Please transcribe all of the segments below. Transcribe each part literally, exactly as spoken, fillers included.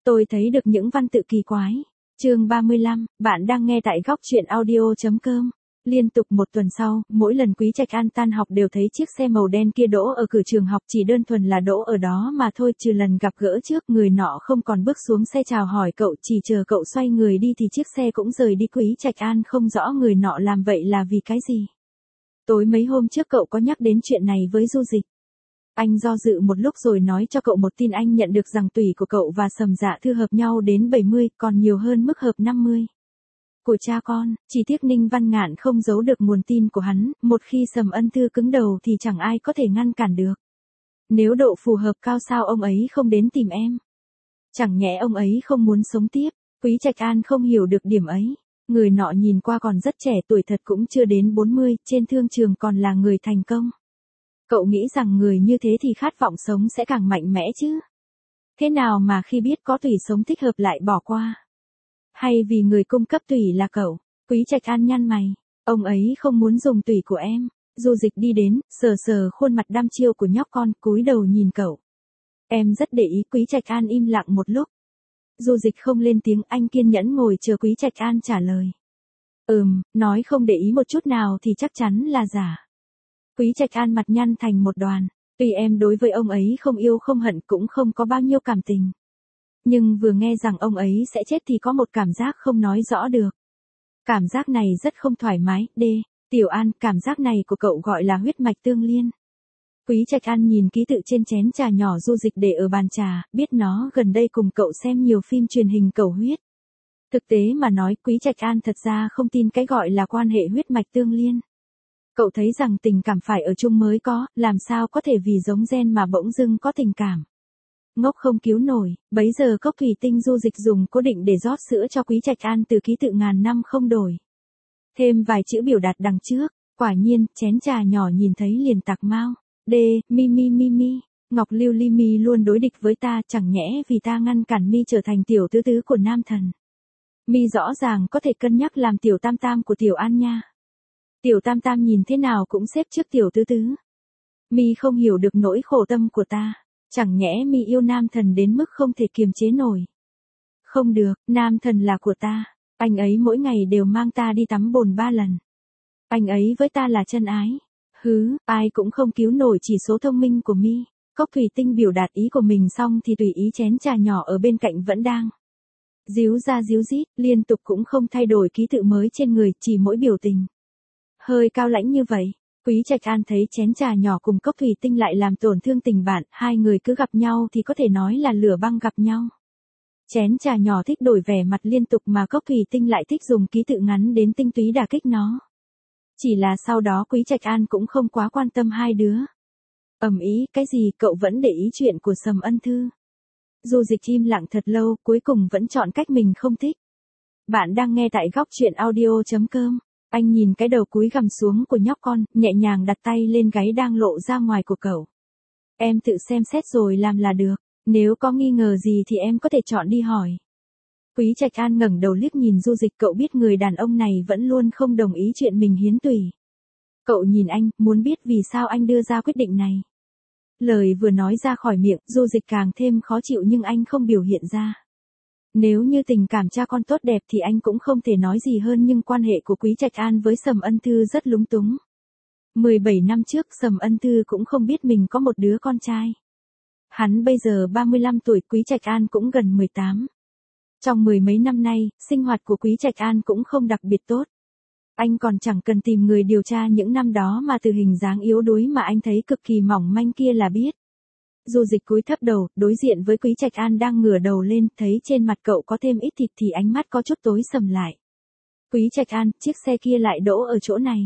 Tôi thấy được những văn tự kỳ quái. Chương ba mươi lăm, bạn đang nghe tại góc truyện audio.com. Liên tục một tuần sau, mỗi lần Quý Trạch An tan học đều thấy chiếc xe màu đen kia đỗ ở cửa trường học, chỉ đơn thuần là đỗ ở đó mà thôi, trừ lần gặp gỡ trước, người nọ không còn bước xuống xe chào hỏi cậu, chỉ chờ cậu xoay người đi thì chiếc xe cũng rời đi. Quý Trạch An không rõ người nọ làm vậy là vì cái gì. Tối mấy hôm trước cậu có nhắc đến chuyện này với Du Dịch. Anh do dự một lúc rồi nói cho cậu một tin anh nhận được rằng tủy của cậu và Sầm Dạ Thư hợp nhau đến bảy mươi, còn nhiều hơn mức hợp năm mươi. Của cha con, chỉ tiếc Ninh Văn Ngạn không giấu được nguồn tin của hắn, một khi Sầm Ân Thư cứng đầu thì chẳng ai có thể ngăn cản được. Nếu độ phù hợp cao sao ông ấy không đến tìm em? Chẳng nhẽ ông ấy không muốn sống tiếp? Quý Trạch An không hiểu được điểm ấy. Người nọ nhìn qua còn rất trẻ, tuổi thật cũng chưa đến bốn mươi, trên thương trường còn là người thành công. Cậu nghĩ rằng người như thế thì khát vọng sống sẽ càng mạnh mẽ chứ. Thế nào mà khi biết có tủy sống thích hợp lại bỏ qua? Hay vì người cung cấp tủy là cậu? Quý Trạch An nhăn mày. Ông ấy không muốn dùng tủy của em. Du Dịch đi đến, sờ sờ khuôn mặt đăm chiêu của nhóc con, cúi đầu nhìn cậu. Em rất để ý. Quý Trạch An im lặng một lúc. Du Dịch không lên tiếng, anh kiên nhẫn ngồi chờ Quý Trạch An trả lời. Ừm, nói không để ý một chút nào thì chắc chắn là giả. Quý Trạch An mặt nhăn thành một đoàn. Tuy em đối với ông ấy không yêu không hận, cũng không có bao nhiêu cảm tình. Nhưng vừa nghe rằng ông ấy sẽ chết thì có một cảm giác không nói rõ được. Cảm giác này rất không thoải mái. D. Tiểu An, cảm giác này của cậu gọi là huyết mạch tương liên. Quý Trạch An nhìn ký tự trên chén trà nhỏ Du Dịch để ở bàn trà, biết nó gần đây cùng cậu xem nhiều phim truyền hình cầu huyết. Thực tế mà nói, Quý Trạch An thật ra không tin cái gọi là quan hệ huyết mạch tương liên. Cậu thấy rằng tình cảm phải ở chung mới có, làm sao có thể vì giống gen mà bỗng dưng có tình cảm. Ngốc không cứu nổi. Bấy giờ cốc thủy tinh Du Dịch dùng cố định để rót sữa cho Quý Trạch An từ ký tự ngàn năm không đổi. Thêm vài chữ biểu đạt đằng trước, quả nhiên, chén trà nhỏ nhìn thấy liền tạc mau. D. Mi mi mi mi. Ngọc Lưu Ly mi luôn đối địch với ta, chẳng nhẽ vì ta ngăn cản mi trở thành tiểu tứ tứ của nam thần. Mi rõ ràng có thể cân nhắc làm tiểu tam tam của Tiểu An nha. Tiểu tam tam nhìn thế nào cũng xếp trước tiểu tứ tứ. Mi không hiểu được nỗi khổ tâm của ta. Chẳng nhẽ mi yêu nam thần đến mức không thể kiềm chế nổi. Không được, nam thần là của ta. Anh ấy mỗi ngày đều mang ta đi tắm bồn ba lần. Anh ấy với ta là chân ái. Hứ, ai cũng không cứu nổi chỉ số thông minh của mi. Cốc thủy tinh biểu đạt ý của mình xong thì tùy ý chén trà nhỏ ở bên cạnh vẫn đang díu ra díu dít, liên tục cũng không thay đổi ký tự mới trên người, chỉ mỗi biểu tình hơi cao lãnh như vậy. Quý Trạch An thấy chén trà nhỏ cùng cốc thủy tinh lại làm tổn thương tình bạn, hai người cứ gặp nhau thì có thể nói là lửa băng gặp nhau. Chén trà nhỏ thích đổi vẻ mặt liên tục mà cốc thủy tinh lại thích dùng ký tự ngắn đến tinh túy đả kích nó. Chỉ là sau đó Quý Trạch An cũng không quá quan tâm hai đứa. Ầm ý, cái gì, cậu vẫn để ý chuyện của Sầm Ân Thư. Du Dịch im lặng thật lâu, cuối cùng vẫn chọn cách mình không thích. Bạn đang nghe tại góc truyện audio.com. Anh nhìn cái đầu cúi gằm xuống của nhóc con, nhẹ nhàng đặt tay lên gáy đang lộ ra ngoài của cậu. Em tự xem xét rồi làm là được, nếu có nghi ngờ gì thì em có thể chọn đi hỏi. Quý Trạch An ngẩng đầu liếc nhìn Du Dịch, cậu biết người đàn ông này vẫn luôn không đồng ý chuyện mình hiến tủy. Cậu nhìn anh, muốn biết vì sao anh đưa ra quyết định này. Lời vừa nói ra khỏi miệng, Du Dịch càng thêm khó chịu nhưng anh không biểu hiện ra. Nếu như tình cảm cha con tốt đẹp thì anh cũng không thể nói gì hơn, nhưng quan hệ của Quý Trạch An với Sầm Ân Thư rất lúng túng. mười bảy năm trước Sầm Ân Thư cũng không biết mình có một đứa con trai. Hắn bây giờ ba mươi lăm tuổi, Quý Trạch An cũng gần mười tám. Trong mười mấy năm nay, sinh hoạt của Quý Trạch An cũng không đặc biệt tốt. Anh còn chẳng cần tìm người điều tra những năm đó mà từ hình dáng yếu đuối mà anh thấy cực kỳ mỏng manh kia là biết. Du Dịch cúi thấp đầu, đối diện với Quý Trạch An đang ngửa đầu lên, thấy trên mặt cậu có thêm ít thịt thì ánh mắt có chút tối sầm lại. Quý Trạch An, chiếc xe kia lại đỗ ở chỗ này.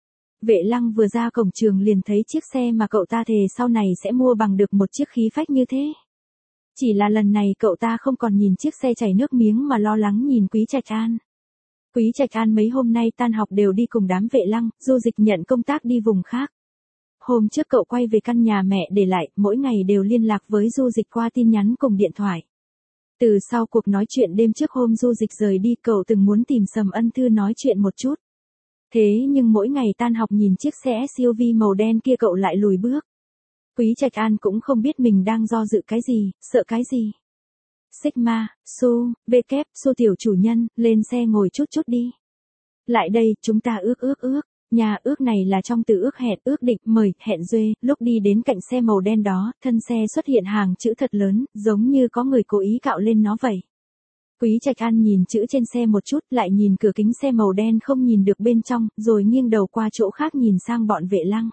Vệ Lăng vừa ra cổng trường liền thấy chiếc xe mà cậu ta thề sau này sẽ mua bằng được một chiếc khí phách như thế. Chỉ là lần này cậu ta không còn nhìn chiếc xe chảy nước miếng mà lo lắng nhìn Quý Trạch An. Quý Trạch An mấy hôm nay tan học đều đi cùng đám Vệ Lăng, Du Dịch nhận công tác đi vùng khác. Hôm trước cậu quay về căn nhà mẹ để lại, mỗi ngày đều liên lạc với Du Dịch qua tin nhắn cùng điện thoại. Từ sau cuộc nói chuyện đêm trước hôm Du Dịch rời đi, cậu từng muốn tìm Sầm Ân Thư nói chuyện một chút. Thế nhưng mỗi ngày tan học nhìn chiếc xe ét u vê màu đen kia cậu lại lùi bước. Quý Trạch An cũng không biết mình đang do dự cái gì, sợ cái gì. Sigma, Su, V kép, Su tiểu chủ nhân, lên xe ngồi chút chút đi. Lại đây, chúng ta ước ước ước. Nhà ước này là trong từ ước hẹn, ước định, mời, hẹn duê. Lúc đi đến cạnh xe màu đen đó, thân xe xuất hiện hàng chữ thật lớn, giống như có người cố ý cạo lên nó vậy. Quý Trạch An nhìn chữ trên xe một chút, lại nhìn cửa kính xe màu đen không nhìn được bên trong, rồi nghiêng đầu qua chỗ khác nhìn sang bọn Vệ Lăng.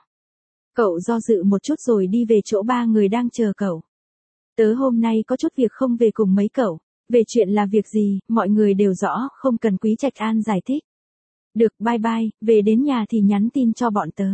Cậu do dự một chút rồi đi về chỗ ba người đang chờ cậu. Tớ hôm nay có chút việc không về cùng mấy cậu. Về chuyện là việc gì, mọi người đều rõ, không cần Quý Trạch An giải thích. Được, bye bye, về đến nhà thì nhắn tin cho bọn tớ.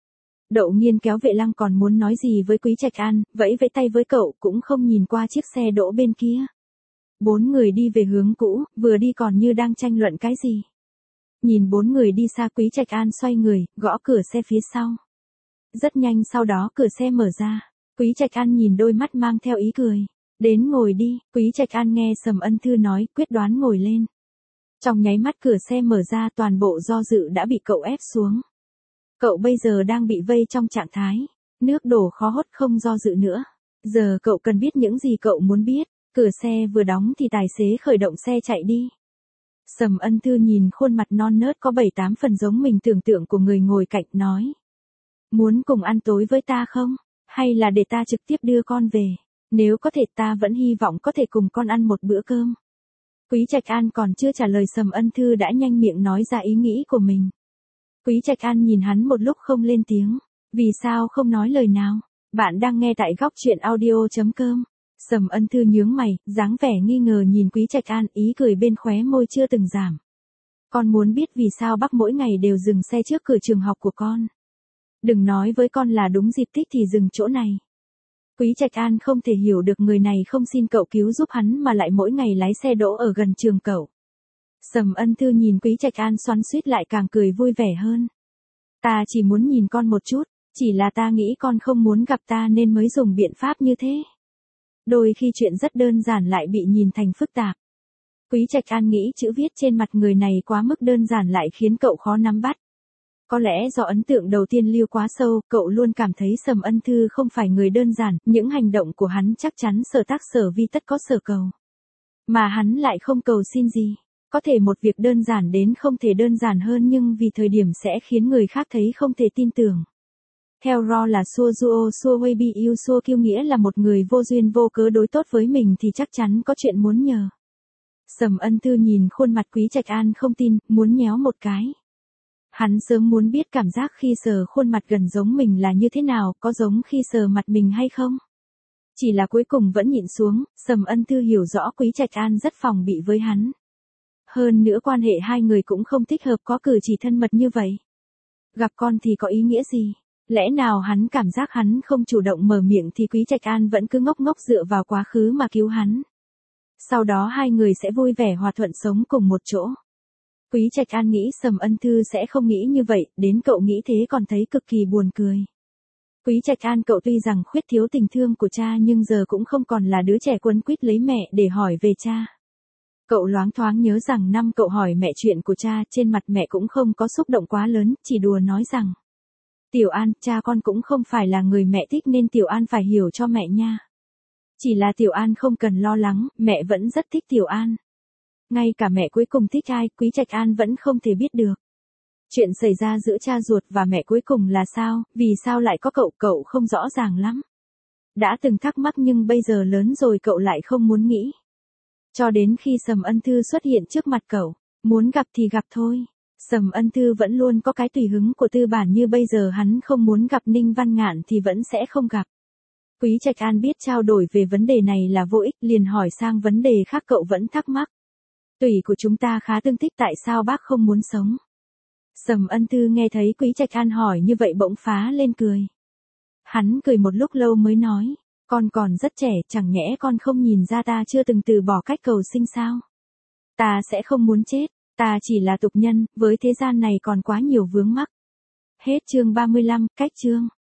Đậu Nghiên kéo Vệ Lăng còn muốn nói gì với Quý Trạch An, vẫy vẫy tay với cậu, cũng không nhìn qua chiếc xe đỗ bên kia. Bốn người đi về hướng cũ, vừa đi còn như đang tranh luận cái gì. Nhìn bốn người đi xa, Quý Trạch An xoay người, gõ cửa xe phía sau. Rất nhanh sau đó cửa xe mở ra. Quý Trạch An nhìn đôi mắt mang theo ý cười. Đến ngồi đi, Quý Trạch An nghe Sầm Ân Thư nói, quyết đoán ngồi lên. Trong nháy mắt cửa xe mở ra, toàn bộ do dự đã bị cậu ép xuống. Cậu bây giờ đang bị vây trong trạng thái. Nước đổ khó hốt, không do dự nữa. Giờ cậu cần biết những gì cậu muốn biết. Cửa xe vừa đóng thì tài xế khởi động xe chạy đi. Sầm Ân Thư nhìn khuôn mặt non nớt có bảy tám phần giống mình tưởng tượng của người ngồi cạnh, nói. Muốn cùng ăn tối với ta không? Hay là để ta trực tiếp đưa con về? Nếu có thể ta vẫn hy vọng có thể cùng con ăn một bữa cơm. Quý Trạch An còn chưa trả lời Sầm Ân Thư đã nhanh miệng nói ra ý nghĩ của mình. Quý Trạch An nhìn hắn một lúc không lên tiếng. Vì sao không nói lời nào? Bạn đang nghe tại góc truyện audio chấm com. Sầm Ân Thư nhướng mày, dáng vẻ nghi ngờ nhìn Quý Trạch An, ý cười bên khóe môi chưa từng giảm. Con muốn biết vì sao bác mỗi ngày đều dừng xe trước cửa trường học của con. Đừng nói với con là đúng dịp thích thì dừng chỗ này. Quý Trạch An không thể hiểu được người này không xin cậu cứu giúp hắn mà lại mỗi ngày lái xe đỗ ở gần trường cậu. Sầm Ân Thư nhìn Quý Trạch An xoắn xuýt lại càng cười vui vẻ hơn. Ta chỉ muốn nhìn con một chút, chỉ là ta nghĩ con không muốn gặp ta nên mới dùng biện pháp như thế. Đôi khi chuyện rất đơn giản lại bị nhìn thành phức tạp. Quý Trạch An nghĩ chữ viết trên mặt người này quá mức đơn giản lại khiến cậu khó nắm bắt. Có lẽ do ấn tượng đầu tiên lưu quá sâu, cậu luôn cảm thấy Sầm Ân Thư không phải người đơn giản, những hành động của hắn chắc chắn sở tác sở vi tất có sở cầu. Mà hắn lại không cầu xin gì. Có thể một việc đơn giản đến không thể đơn giản hơn nhưng vì thời điểm sẽ khiến người khác thấy không thể tin tưởng. Theo Ro là Suo Duo Suo Wei Bi Yêu Suo Kiêu nghĩa là một người vô duyên vô cớ đối tốt với mình thì chắc chắn có chuyện muốn nhờ. Sầm Ân Thư nhìn khuôn mặt Quý Trạch An không tin, muốn nhéo một cái. Hắn sớm muốn biết cảm giác khi sờ khuôn mặt gần giống mình là như thế nào, có giống khi sờ mặt mình hay không. Chỉ là cuối cùng vẫn nhịn xuống, Sầm Ân Thư hiểu rõ Quý Trạch An rất phòng bị với hắn. Hơn nữa quan hệ hai người cũng không thích hợp có cử chỉ thân mật như vậy. Gặp con thì có ý nghĩa gì? Lẽ nào hắn cảm giác hắn không chủ động mở miệng thì Quý Trạch An vẫn cứ ngốc ngốc dựa vào quá khứ mà cứu hắn. Sau đó hai người sẽ vui vẻ hòa thuận sống cùng một chỗ. Quý Trạch An nghĩ Sầm Ân Thư sẽ không nghĩ như vậy, đến cậu nghĩ thế còn thấy cực kỳ buồn cười. Quý Trạch An cậu tuy rằng khuyết thiếu tình thương của cha nhưng giờ cũng không còn là đứa trẻ quấn quýt lấy mẹ để hỏi về cha. Cậu loáng thoáng nhớ rằng năm cậu hỏi mẹ chuyện của cha, trên mặt mẹ cũng không có xúc động quá lớn, chỉ đùa nói rằng. Tiểu An, cha con cũng không phải là người mẹ thích nên Tiểu An phải hiểu cho mẹ nha. Chỉ là Tiểu An không cần lo lắng, mẹ vẫn rất thích Tiểu An. Ngay cả mẹ cuối cùng thích ai, Quý Trạch An vẫn không thể biết được. Chuyện xảy ra giữa cha ruột và mẹ cuối cùng là sao, vì sao lại có cậu, cậu không rõ ràng lắm. Đã từng thắc mắc nhưng bây giờ lớn rồi cậu lại không muốn nghĩ. Cho đến khi Sầm Ân Thư xuất hiện trước mặt cậu, muốn gặp thì gặp thôi. Sầm Ân Thư vẫn luôn có cái tùy hứng của tư bản như bây giờ hắn không muốn gặp Ninh Văn Ngạn thì vẫn sẽ không gặp. Quý Trạch An biết trao đổi về vấn đề này là vô ích, liền hỏi sang vấn đề khác cậu vẫn thắc mắc. Tủy của chúng ta khá tương thích, tại sao bác không muốn sống? Sầm Ân Thư nghe thấy Quý Trạch An hỏi như vậy bỗng phá lên cười. Hắn cười một lúc lâu mới nói, con còn rất trẻ, chẳng nhẽ con không nhìn ra ta chưa từng từ bỏ cách cầu sinh sao? Ta sẽ không muốn chết, ta chỉ là tục nhân, với thế gian này còn quá nhiều vướng mắc. Hết chương ba mươi lăm, cách chương.